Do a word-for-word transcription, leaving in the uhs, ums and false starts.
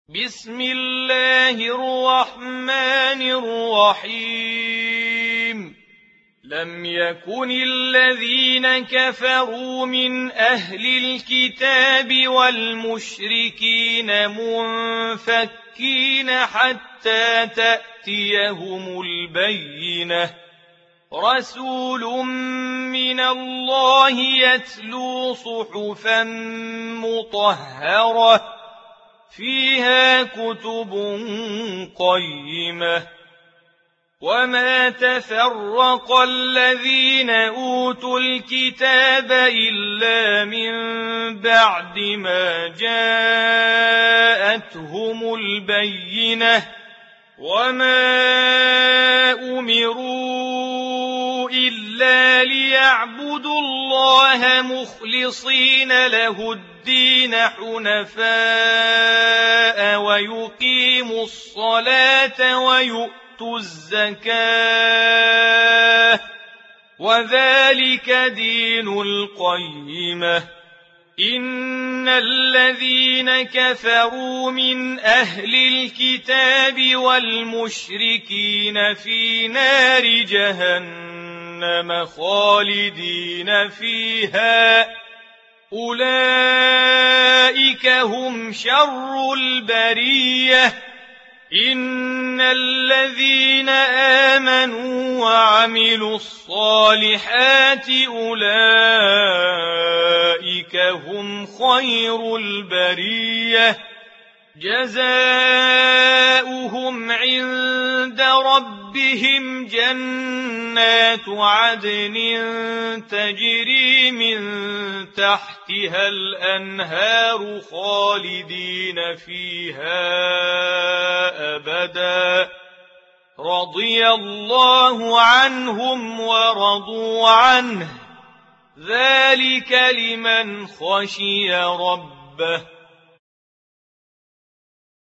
بسم الله الرحمن الرحيم لم يكن الذين كفروا من أهل الكتاب والمشركين منفكين حتى تأتيهم البينة رسول من الله يتلو صحفا مطهرة فيها كتب قيمة وما تفرق الذين أوتوا الكتاب إلا من بعد ما جاءتهم البينة وما أمروا إلا ليعبدوا الله مخلصين له الدين حنفاء ويقيموا الصلاة ويؤتوا الزكاة وذلك دين القيمة إن الذين كفروا من أهل الكتاب والمشركين في نار جهنم خالدين فيها أولئك هم شر البرية إن الذين آمنوا وعملوا الصالحات أولئك هم خير البرية جزاؤهم عند ربهم جنات عدن تجري من تحتها الأنهار خالدين فيها أبدا رضي الله عنهم ورضوا عنه ذلك لمن خشي ربه